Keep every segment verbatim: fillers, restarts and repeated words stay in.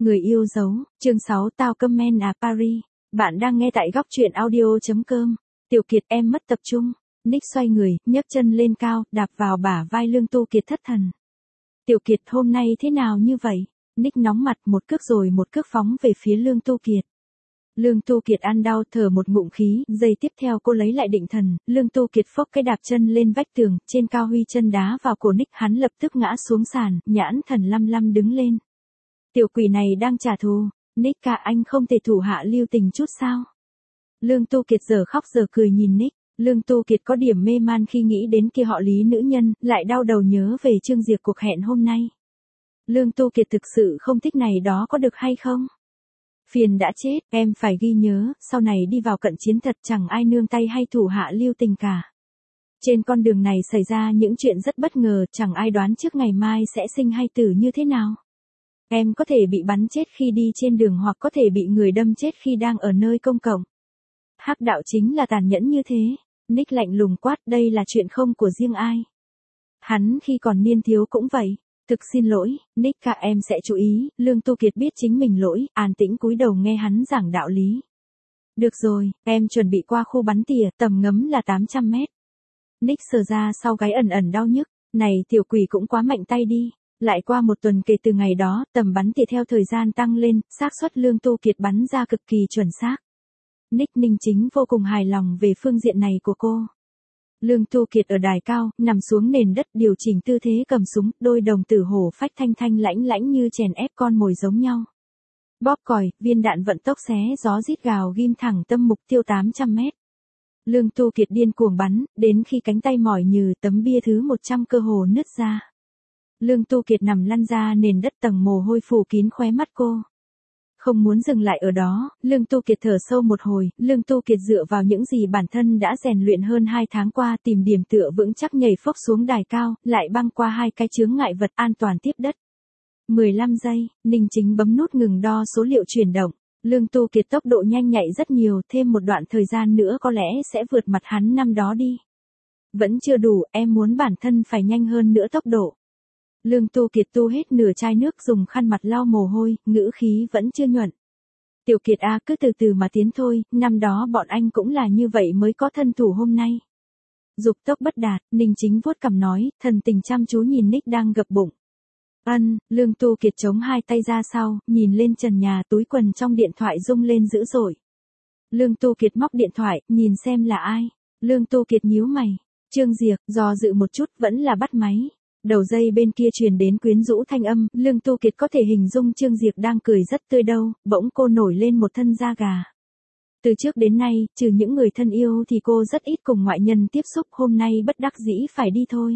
Người yêu dấu, chương sáu tao comment à Paris. Bạn đang nghe tại góc truyện audio.com. Tiểu Kiệt em mất tập trung. Nick xoay người, nhấc chân lên cao, đạp vào bả vai Lương Tu Kiệt thất thần. Tiểu Kiệt hôm nay thế nào như vậy? Nick nóng mặt một cước rồi một cước phóng về phía Lương Tu Kiệt. Lương Tu Kiệt ăn đau thở một ngụm khí, giây tiếp theo cô lấy lại định thần, Lương Tu Kiệt phốc cái đạp chân lên vách tường, trên cao huy chân đá vào cổ Nick, hắn lập tức ngã xuống sàn, nhãn thần lăm lăm đứng lên. Tiểu quỷ này đang trả thù, Nick cả anh không thể thủ hạ lưu tình chút sao? Lương Tu Kiệt giờ khóc giờ cười nhìn Nick, Lương Tu Kiệt có điểm mê man khi nghĩ đến kia họ Lý nữ nhân, lại đau đầu nhớ về Trương Diệp cuộc hẹn hôm nay. Lương Tu Kiệt thực sự không thích này đó có được hay không? Phiền đã chết, em phải ghi nhớ, sau này đi vào cận chiến thật chẳng ai nương tay hay thủ hạ lưu tình cả. Trên con đường này xảy ra những chuyện rất bất ngờ, chẳng ai đoán trước ngày mai sẽ sinh hay tử như thế nào. Em có thể bị bắn chết khi đi trên đường hoặc có thể bị người đâm chết khi đang ở nơi công cộng. Hắc đạo chính là tàn nhẫn như thế. Nick lạnh lùng quát, đây là chuyện không của riêng ai. Hắn khi còn niên thiếu cũng vậy. Thực xin lỗi, Nick cả em sẽ chú ý. Lương Tu Kiệt biết chính mình lỗi, an tĩnh cúi đầu nghe hắn giảng đạo lý. Được rồi, em chuẩn bị qua khu bắn tỉa, tầm ngắm là tám trăm mét. Nick sờ ra sau gáy ẩn ẩn đau nhức. Này tiểu quỷ cũng quá mạnh tay đi. Lại qua một tuần kể từ ngày đó, tầm bắn tỉa theo thời gian tăng lên, xác suất Lương Tu Kiệt bắn ra cực kỳ chuẩn xác. Nick Ninh Chính vô cùng hài lòng về phương diện này của cô. Lương Tu Kiệt ở đài cao, nằm xuống nền đất điều chỉnh tư thế cầm súng, đôi đồng tử hổ phách thanh thanh lãnh lãnh như chèn ép con mồi giống nhau. Bóp còi, viên đạn vận tốc xé gió rít gào ghim thẳng tâm mục tiêu tám trăm mét. Lương Tu Kiệt điên cuồng bắn, đến khi cánh tay mỏi nhừ tấm bia thứ một trăm cơ hồ nứt ra. Lương Tu Kiệt nằm lăn ra nền đất, tầng mồ hôi phủ kín khóe mắt cô. Không muốn dừng lại ở đó, Lương Tu Kiệt thở sâu một hồi, Lương Tu Kiệt dựa vào những gì bản thân đã rèn luyện hơn hai tháng qua, tìm điểm tựa vững chắc nhảy phốc xuống đài cao, lại băng qua hai cái chướng ngại vật an toàn tiếp đất. mười lăm giây, Ninh Chính bấm nút ngừng đo số liệu chuyển động. Lương Tu Kiệt tốc độ nhanh nhạy rất nhiều, thêm một đoạn thời gian nữa có lẽ sẽ vượt mặt hắn năm đó đi. Vẫn chưa đủ, em muốn bản thân phải nhanh hơn nữa tốc độ. Lương Tu Kiệt tu hết nửa chai nước, dùng khăn mặt lau mồ hôi, ngữ khí vẫn chưa nhuận. Tiểu Kiệt à, cứ từ từ mà tiến thôi, năm đó bọn anh cũng là như vậy mới có thân thủ hôm nay. Dục tốc bất đạt, Ninh Chính vuốt cằm nói, thần tình chăm chú nhìn Nick đang gập bụng. Ân, Lương Tu Kiệt chống hai tay ra sau, nhìn lên trần nhà, túi quần trong điện thoại rung lên dữ dội. Lương Tu Kiệt móc điện thoại, nhìn xem là ai. Lương Tu Kiệt nhíu mày. Trương Diệp, do dự một chút vẫn là bắt máy. Đầu dây bên kia truyền đến quyến rũ thanh âm, Lương Tu Kiệt có thể hình dung Trương Diệp đang cười rất tươi đâu, bỗng cô nổi lên một thân da gà. Từ trước đến nay, trừ những người thân yêu thì cô rất ít cùng ngoại nhân tiếp xúc, hôm nay bất đắc dĩ phải đi thôi.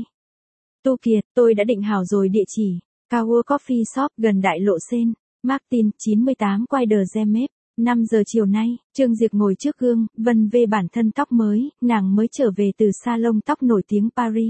Tu Kiệt, tôi đã định hảo rồi địa chỉ, Tower Coffee Shop gần đại lộ Sen, Martin, chín mươi tám quay đờ Gemep. năm giờ chiều nay, Trương Diệp ngồi trước gương, vân vê bản thân tóc mới, nàng mới trở về từ salon tóc nổi tiếng Paris.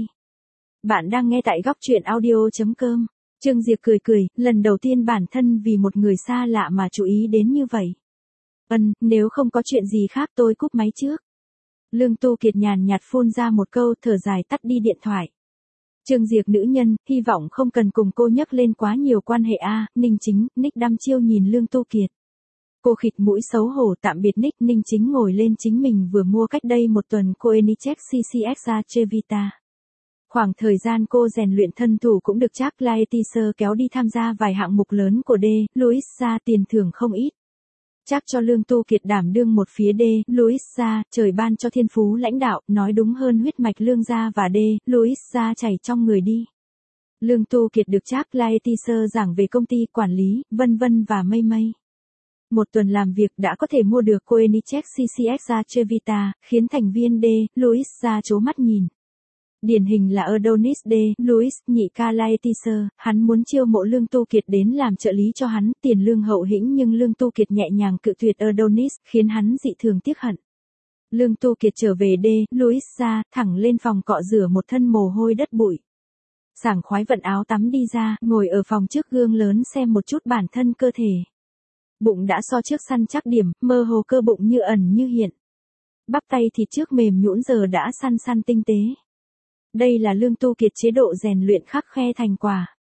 Bạn đang nghe tại góc truyện audio.com. Trương Diệp cười cười, lần đầu tiên bản thân vì một người xa lạ mà chú ý đến như vậy. Ân, nếu không có chuyện gì khác tôi cúp máy trước. Lương Tu Kiệt nhàn nhạt phun ra một câu, thở dài tắt đi điện thoại. Trương Diệp nữ nhân, hy vọng không cần cùng cô nhắc lên quá nhiều quan hệ a. Ninh Chính, Nick đăm chiêu nhìn Lương Tu Kiệt. Cô khịt mũi xấu hổ tạm biệt Nick. Ninh Chính ngồi lên chính mình vừa mua cách đây một tuần Koenigsegg xê xê ích Trevita. Khoảng thời gian cô rèn luyện thân thủ cũng được Jack Laetitia kéo đi tham gia vài hạng mục lớn của D. Louis ra tiền thưởng không ít. Chắc cho Lương Tu Kiệt đảm đương một phía D. Louis ra, trời ban cho thiên phú lãnh đạo, nói đúng hơn huyết mạch Lương gia và D. Louis ra chảy trong người đi. Lương Tu Kiệt được Jack Laetitia giảng về công ty quản lý, vân vân và mây mây. Một tuần làm việc đã có thể mua được Koenigsegg xê xê ích Trevita, khiến thành viên D. Louis ra trố mắt nhìn. Điển hình là Adonis D. Louis, nhị ca Laetitia, hắn muốn chiêu mộ Lương Tu Kiệt đến làm trợ lý cho hắn, tiền lương hậu hĩnh nhưng Lương Tu Kiệt nhẹ nhàng cự tuyệt Adonis, khiến hắn dị thường tiếc hận. Lương Tu Kiệt trở về D. Louis ra, thẳng lên phòng cọ rửa một thân mồ hôi đất bụi. Sảng khoái vận áo tắm đi ra, ngồi ở phòng trước gương lớn xem một chút bản thân cơ thể. Bụng đã so trước săn chắc điểm, mơ hồ cơ bụng như ẩn như hiện. Bắp tay thịt trước mềm nhũn giờ đã săn săn tinh tế. Đây là Lương Tu Kiệt chế độ rèn luyện khắc khe thành quả.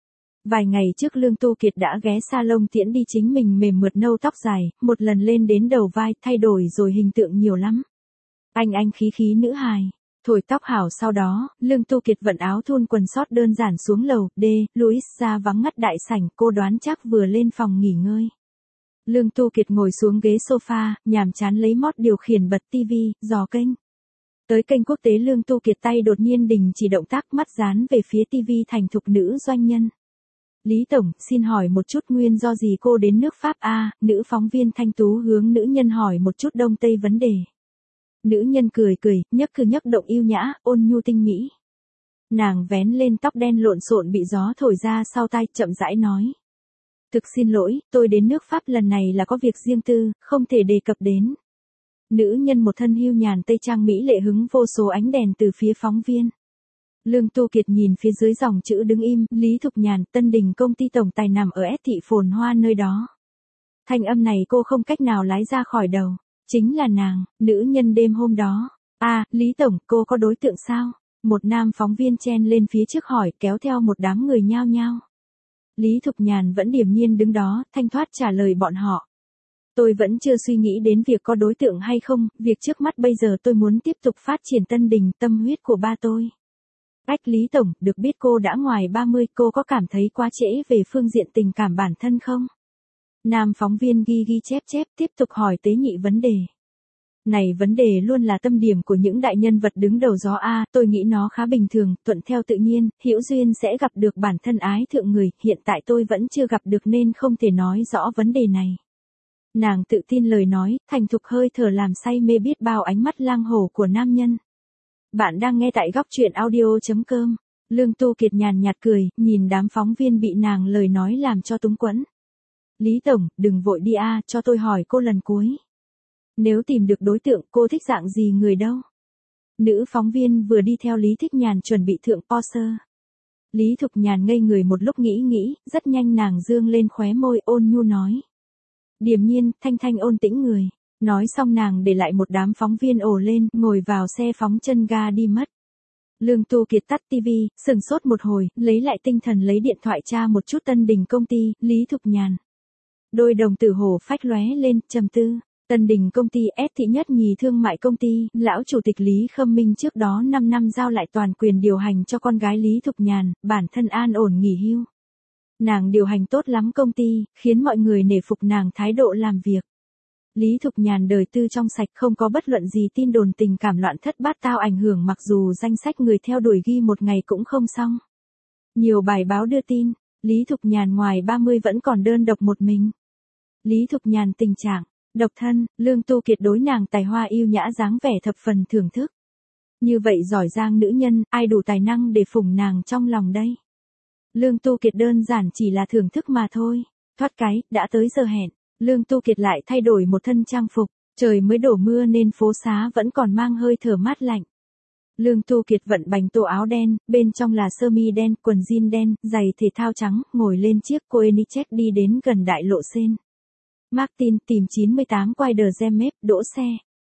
Vài ngày trước Lương Tu Kiệt đã ghé salon tiễn đi chính mình mềm mượt nâu tóc dài, một lần lên đến đầu vai, thay đổi rồi hình tượng nhiều lắm. Anh anh khí khí nữ hài, thổi tóc hảo sau đó, Lương Tu Kiệt vận áo thun quần sót đơn giản xuống lầu, D, Louis ra vắng ngắt đại sảnh, cô đoán chắc vừa lên phòng nghỉ ngơi. Lương Tu Kiệt ngồi xuống ghế sofa, nhàm chán lấy mót điều khiển bật tivi, dò kênh. Tới kênh quốc tế Lương Tu Kiệt tay đột nhiên đình chỉ động tác, mắt dán về phía tivi thành thục nữ doanh nhân. Lý Tổng, xin hỏi một chút nguyên do gì cô đến nước Pháp a? Nữ phóng viên thanh tú hướng nữ nhân hỏi một chút đông tây vấn đề. Nữ nhân cười cười, nhấc cử nhấc động yêu nhã, ôn nhu tinh mỹ. Nàng vén lên tóc đen lộn xộn bị gió thổi ra sau tai, chậm rãi nói. Thực xin lỗi, tôi đến nước Pháp lần này là có việc riêng tư, không thể đề cập đến. Nữ nhân một thân hưu nhàn tây trang mỹ lệ hứng vô số ánh đèn từ phía phóng viên. Lương Tu Kiệt nhìn phía dưới dòng chữ đứng im, Lý Thục Nhàn, Tân Đình công ty tổng tài nằm ở S thị phồn hoa nơi đó. Thanh âm này cô không cách nào lái ra khỏi đầu. Chính là nàng, nữ nhân đêm hôm đó. À, Lý Tổng, cô có đối tượng sao? Một nam phóng viên chen lên phía trước hỏi, kéo theo một đám người nhao nhao. Lý Thục Nhàn vẫn điềm nhiên đứng đó, thanh thoát trả lời bọn họ. Tôi vẫn chưa suy nghĩ đến việc có đối tượng hay không, việc trước mắt bây giờ tôi muốn tiếp tục phát triển Tân Đình, tâm huyết của ba tôi. Ách Lý Tổng, được biết cô đã ngoài ba mươi, cô có cảm thấy quá trễ về phương diện tình cảm bản thân không? Nam phóng viên ghi ghi chép chép tiếp tục hỏi tế nhị vấn đề. Này vấn đề luôn là tâm điểm của những đại nhân vật đứng đầu gió A, tôi nghĩ nó khá bình thường, thuận theo tự nhiên, hữu duyên sẽ gặp được bản thân ái thượng người, hiện tại tôi vẫn chưa gặp được nên không thể nói rõ vấn đề này. Nàng tự tin lời nói, thành thục hơi thở làm say mê biết bao ánh mắt lang hổ của nam nhân. Bạn đang nghe tại góc truyện audio chấm com. Lương Tu Kiệt nhàn nhạt cười, nhìn đám phóng viên bị nàng lời nói làm cho túng quẫn. Lý Tổng, đừng vội đi a, cho tôi hỏi cô lần cuối. Nếu tìm được đối tượng, cô thích dạng gì người đâu? Nữ phóng viên vừa đi theo Lý Thích Nhàn chuẩn bị thượng poster. Lý Thục Nhàn ngây người một lúc nghĩ nghĩ, rất nhanh nàng dương lên khóe môi ôn nhu nói. Điềm nhiên, thanh thanh ôn tĩnh người. Nói xong nàng để lại một đám phóng viên ồ lên, ngồi vào xe phóng chân ga đi mất. Lương Tu Kiệt tắt tivi, sừng sốt một hồi, lấy lại tinh thần lấy điện thoại tra một chút Tân Đình công ty, Lý Thục Nhàn. Đôi đồng tử hổ phách lóe lên, trầm tư. Tân Đình công ty S thị nhất nhì thương mại công ty, lão chủ tịch Lý Khâm Minh trước đó năm năm giao lại toàn quyền điều hành cho con gái Lý Thục Nhàn, bản thân an ổn nghỉ hưu. Nàng điều hành tốt lắm công ty, khiến mọi người nể phục nàng thái độ làm việc. Lý Thục Nhàn đời tư trong sạch, không có bất luận gì tin đồn tình cảm loạn thất bát tao ảnh hưởng, mặc dù danh sách người theo đuổi ghi một ngày cũng không xong. Nhiều bài báo đưa tin, Lý Thục Nhàn ngoài ba mươi vẫn còn đơn độc một mình. Lý Thục Nhàn tình trạng độc thân, Lương Tu Kiệt đối nàng tài hoa yêu nhã dáng vẻ thập phần thưởng thức. Như vậy giỏi giang nữ nhân, ai đủ tài năng để phụng nàng trong lòng đây? Lương Tu Kiệt đơn giản chỉ là thưởng thức mà thôi. Thoát cái, đã tới giờ hẹn. Lương Tu Kiệt lại thay đổi một thân trang phục, trời mới đổ mưa nên phố xá vẫn còn mang hơi thở mát lạnh. Lương Tu Kiệt vận bành tô áo đen, bên trong là sơ mi đen, quần jean đen, giày thể thao trắng, ngồi lên chiếc Koenigsegg đi đến gần đại lộ Sen. Martin tìm chín mươi tám quay đờ Gemmep, đỗ xe.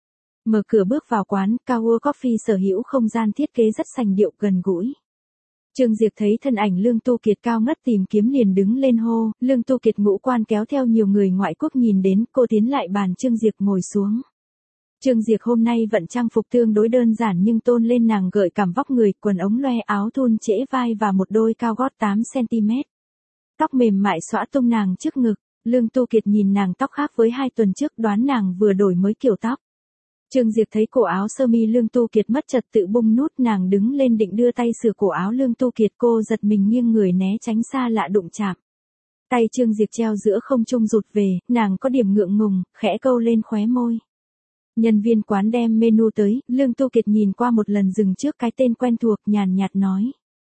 Mở cửa bước vào quán, Cower Coffee sở hữu không gian thiết kế rất sành điệu gần gũi. Trương Diệp thấy thân ảnh Lương Tu Kiệt cao ngất tìm kiếm liền đứng lên hô, Lương Tu Kiệt ngũ quan kéo theo nhiều người ngoại quốc nhìn đến, cô tiến lại bàn Trương Diệp ngồi xuống. Trương Diệp hôm nay vận trang phục tương đối đơn giản nhưng tôn lên nàng gợi cảm vóc người, quần ống loe áo thun trễ vai và một đôi cao gót tám xăng ti mét. Tóc mềm mại xõa tung nàng trước ngực, Lương Tu Kiệt nhìn nàng tóc khác với hai tuần trước, đoán nàng vừa đổi mới kiểu tóc. Trương Diệp thấy cổ áo sơ mi Lương Tu Kiệt mất trật tự bung nút, nàng đứng lên định đưa tay sửa cổ áo Lương Tu Kiệt, cô giật mình nghiêng người né tránh xa lạ đụng chạm. Tay Trương Diệp treo giữa không trung rụt về, nàng có điểm ngượng ngùng, khẽ câu lên khóe môi. Nhân viên quán đem menu tới, Lương Tu Kiệt nhìn qua một lần dừng trước cái tên quen thuộc, nhàn nhạt nói.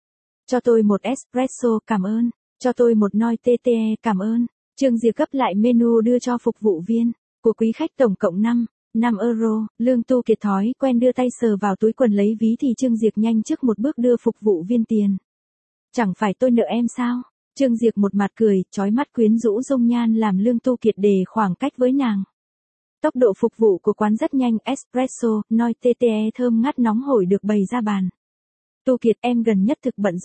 Cho tôi một espresso, cảm ơn. Cho tôi một noi tê tê, cảm ơn. Trương Diệp gấp lại menu đưa cho phục vụ viên. Của quý khách tổng cộng năm. năm euro, Lương Tu Kiệt thói quen đưa tay sờ vào túi quần lấy ví thì Trương Diệp nhanh trước một bước đưa phục vụ viên tiền. Chẳng phải tôi nợ em sao? Trương Diệp một mặt cười, chói mắt quyến rũ dung nhan làm Lương Tu Kiệt đề khoảng cách với nàng. Tốc độ phục vụ của quán rất nhanh, espresso, noi tê tê thơm ngát nóng hổi được bày ra bàn. Tu Kiệt, em gần nhất thực bận rộn,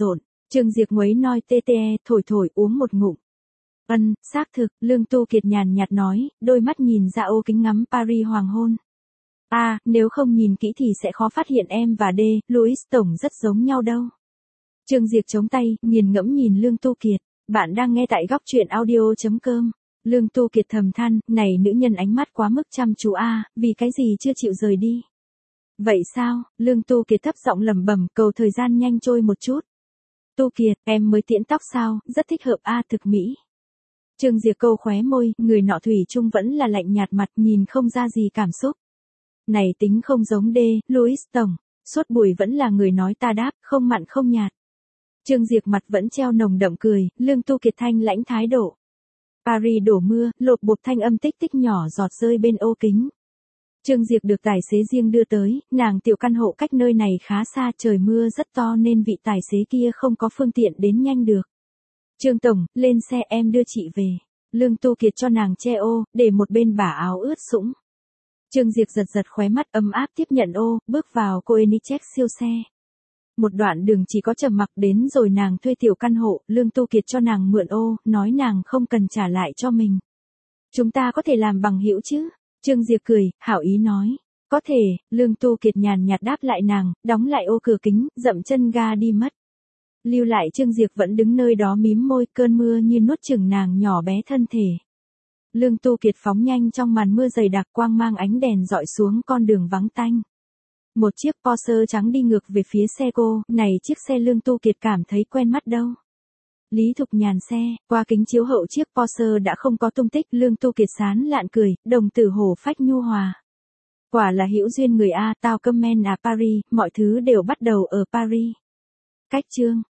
Trương Diệp nguấy noi tê tê, thổi thổi uống một ngụm. Ân, xác thực, Lương Tu Kiệt nhàn nhạt nói, đôi mắt nhìn ra ô kính ngắm Paris hoàng hôn. À, nếu không nhìn kỹ thì sẽ khó phát hiện em và D, Louis Tổng rất giống nhau đâu. Trương Diệp chống tay, nghiền ngẫm nhìn Lương Tu Kiệt. Bạn đang nghe tại góc truyện audio.com. Lương Tu Kiệt thầm than, này nữ nhân ánh mắt quá mức chăm chú a, à, vì cái gì chưa chịu rời đi. Vậy sao? Lương Tu Kiệt thấp giọng lẩm bẩm, cầu thời gian nhanh trôi một chút. Tu Kiệt, em mới tiễn tóc sao, rất thích hợp a à, thực mỹ. Trương Diệp câu khóe môi, người nọ thủy chung vẫn là lạnh nhạt mặt, nhìn không ra gì cảm xúc. Này tính không giống D, Louis Tổng, suốt buổi vẫn là người nói ta đáp, không mặn không nhạt. Trương Diệp mặt vẫn treo nồng đậm cười, Lương Tu Kiệt thanh lãnh thái độ. Paris đổ mưa, lộp bộp thanh âm tích tích nhỏ giọt rơi bên ô kính. Trương Diệp được tài xế riêng đưa tới, nàng tiểu căn hộ cách nơi này khá xa, trời mưa rất to nên vị tài xế kia không có phương tiện đến nhanh được. Trương Tổng, lên xe em đưa chị về. Lương Tu Kiệt cho nàng che ô, để một bên bả áo ướt sũng. Trương Diệp giật giật khóe mắt ấm áp tiếp nhận ô, bước vào Koenigsegg siêu xe. Một đoạn đường chỉ có trầm mặc, đến rồi nàng thuê tiểu căn hộ, Lương Tu Kiệt cho nàng mượn ô, nói nàng không cần trả lại cho mình. Chúng ta có thể làm bằng hữu chứ? Trương Diệp cười, hảo ý nói. Có thể, Lương Tu Kiệt nhàn nhạt đáp lại nàng, đóng lại ô cửa kính, dậm chân ga đi mất. Lưu lại Trương Diệp vẫn đứng nơi đó mím môi, cơn mưa như nuốt chửng nàng nhỏ bé thân thể. Lương Tu Kiệt phóng nhanh trong màn mưa dày đặc, quang mang ánh đèn dọi xuống con đường vắng tanh. Một chiếc Porsche trắng đi ngược về phía xe cô, này chiếc xe Lương Tu Kiệt cảm thấy quen mắt đâu. Lý Thục Nhàn xe, qua kính chiếu hậu chiếc Porsche đã không có tung tích, Lương Tu Kiệt sán lạn cười, đồng tử hổ phách nhu hòa. Quả là hữu duyên người A, tao comment à Paris, mọi thứ đều bắt đầu ở Paris. Cách chương.